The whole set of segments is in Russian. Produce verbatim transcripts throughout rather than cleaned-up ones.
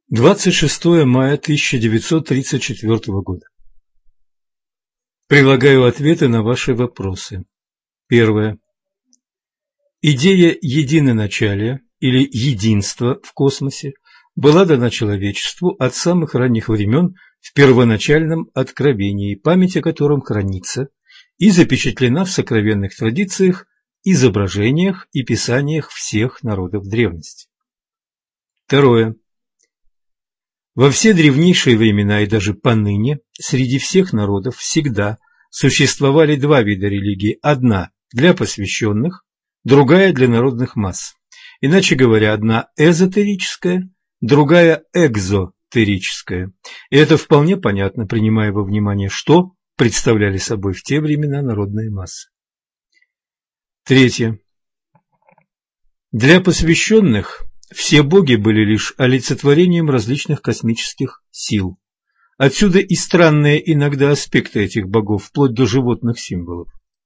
двадцать шестое мая тысяча девятьсот тридцать четвёртого года. Прилагаю ответы на ваши вопросы. Первое. Идея единоначалия или единства в космосе была дана человечеству от самых ранних времен в первоначальном откровении, память о котором хранится и запечатлена в сокровенных традициях, изображениях и писаниях всех народов древности. Второе. Во все древнейшие времена и даже поныне среди всех народов всегда существовали два вида религии: одна для посвященных, другая для народных масс. Иначе говоря, одна эзотерическая, другая экзотерическая. И это вполне понятно, принимая во внимание, что представляли собой в те времена народные массы. Третье. Для посвященных все боги были лишь олицетворением различных космических сил. Отсюда и странные иногда аспекты этих богов, вплоть до животных символов.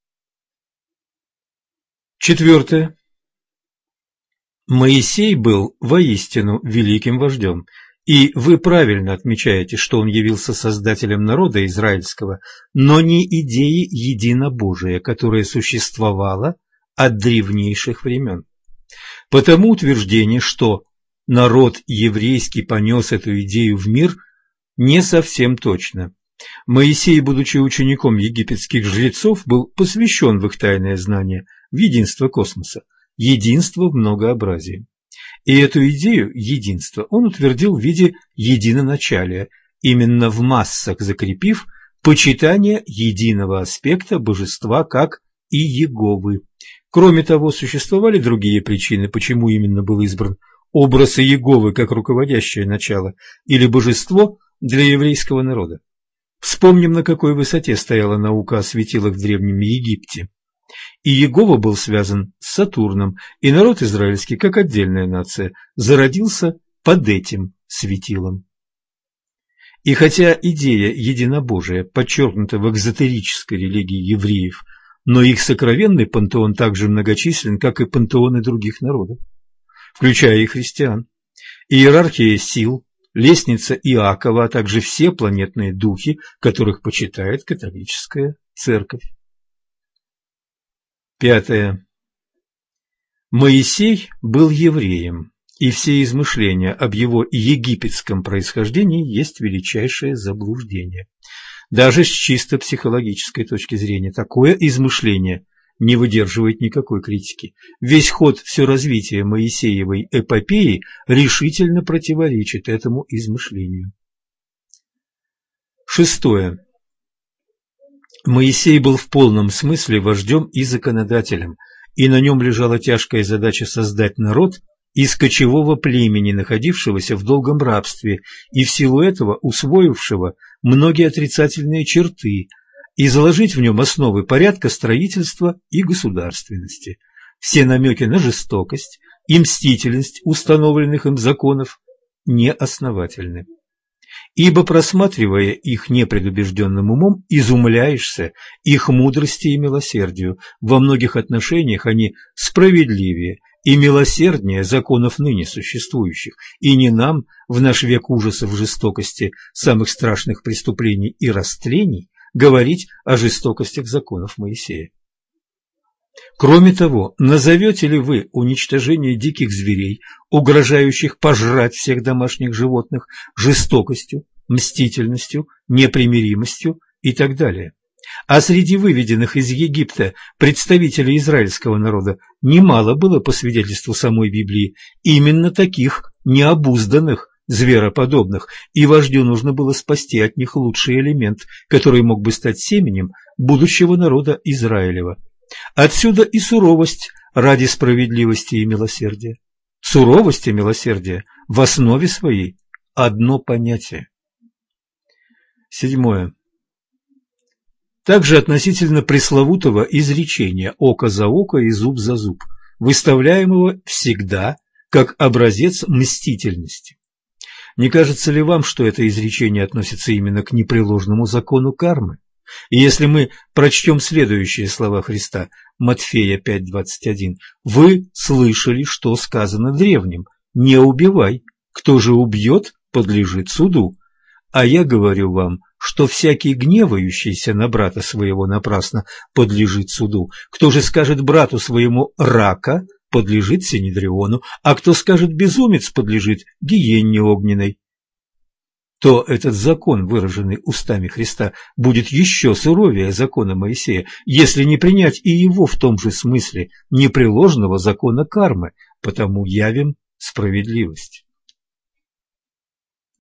Четвертое. Моисей был воистину великим вождем, и вы правильно отмечаете, что он явился создателем народа израильского, но не идеи единобожия, которая существовала от древнейших времен. Потому утверждение, что народ еврейский понес эту идею в мир, не совсем точно. Моисей, будучи учеником египетских жрецов, был посвящен в их тайное знание, в единство космоса, единство в многообразии. И эту идею единства он утвердил в виде единоначалия, именно в массах закрепив почитание единого аспекта божества как и Иеговы. Кроме того, существовали другие причины, почему именно был избран образ Иеговы как руководящее начало или божество для еврейского народа. Вспомним, на какой высоте стояла наука о светилах в Древнем Египте. Иегова был связан с Сатурном, и народ израильский, как отдельная нация, зародился под этим светилом. И хотя идея единобожия подчеркнута в экзотерической религии евреев, но их сокровенный пантеон так же многочислен, как и пантеоны других народов, включая и христиан. Иерархия сил, лестница Иакова, а также все планетные духи, которых почитает католическая церковь. Пятое. Моисей был евреем, и все измышления об его египетском происхождении есть величайшее заблуждение. Даже с чисто психологической точки зрения такое измышление не выдерживает никакой критики. Весь ход, все развитие Моисеевой эпопеи решительно противоречит этому измышлению. Шестое. Моисей был в полном смысле вождем и законодателем, и на нем лежала тяжкая задача создать народ из кочевого племени, находившегося в долгом рабстве, и в силу этого усвоившего многие отрицательные черты, и заложить в нем основы порядка, строительства и государственности. Все намеки на жестокость и мстительность установленных им законов неосновательны. Ибо, просматривая их непредубежденным умом, изумляешься их мудрости и милосердию. Во многих отношениях они справедливее и милосерднее законов ныне существующих, и не нам, в наш век ужасов, жестокости, самых страшных преступлений и растлений, говорить о жестокостях законов Моисея. Кроме того, назовете ли вы уничтожение диких зверей, угрожающих пожрать всех домашних животных, жестокостью, мстительностью, непримиримостью и так далее? А среди выведенных из Египта представителей израильского народа немало было, по свидетельству самой Библии, именно таких необузданных, звероподобных, и вождю нужно было спасти от них лучший элемент, который мог бы стать семенем будущего народа Израилева. Отсюда и суровость ради справедливости и милосердия. Суровость и милосердие в основе своей одно понятие. Седьмое. Также относительно пресловутого изречения «око за око и зуб за зуб», выставляемого всегда как образец мстительности. Не кажется ли вам, что это изречение относится именно к непреложному закону кармы? И если мы прочтем следующие слова Христа, Матфея пять двадцать один, «Вы слышали, что сказано древним: не убивай, кто же убьет, подлежит суду. А я говорю вам, что всякий гневающийся на брата своего напрасно подлежит суду. Кто же скажет брату своему рака, подлежит синедриону, а кто скажет безумец, подлежит гиенне огненной. То этот закон, выраженный устами Христа, будет еще суровее закона Моисея, если не принять и его в том же смысле непреложного закона кармы, потому явим справедливость.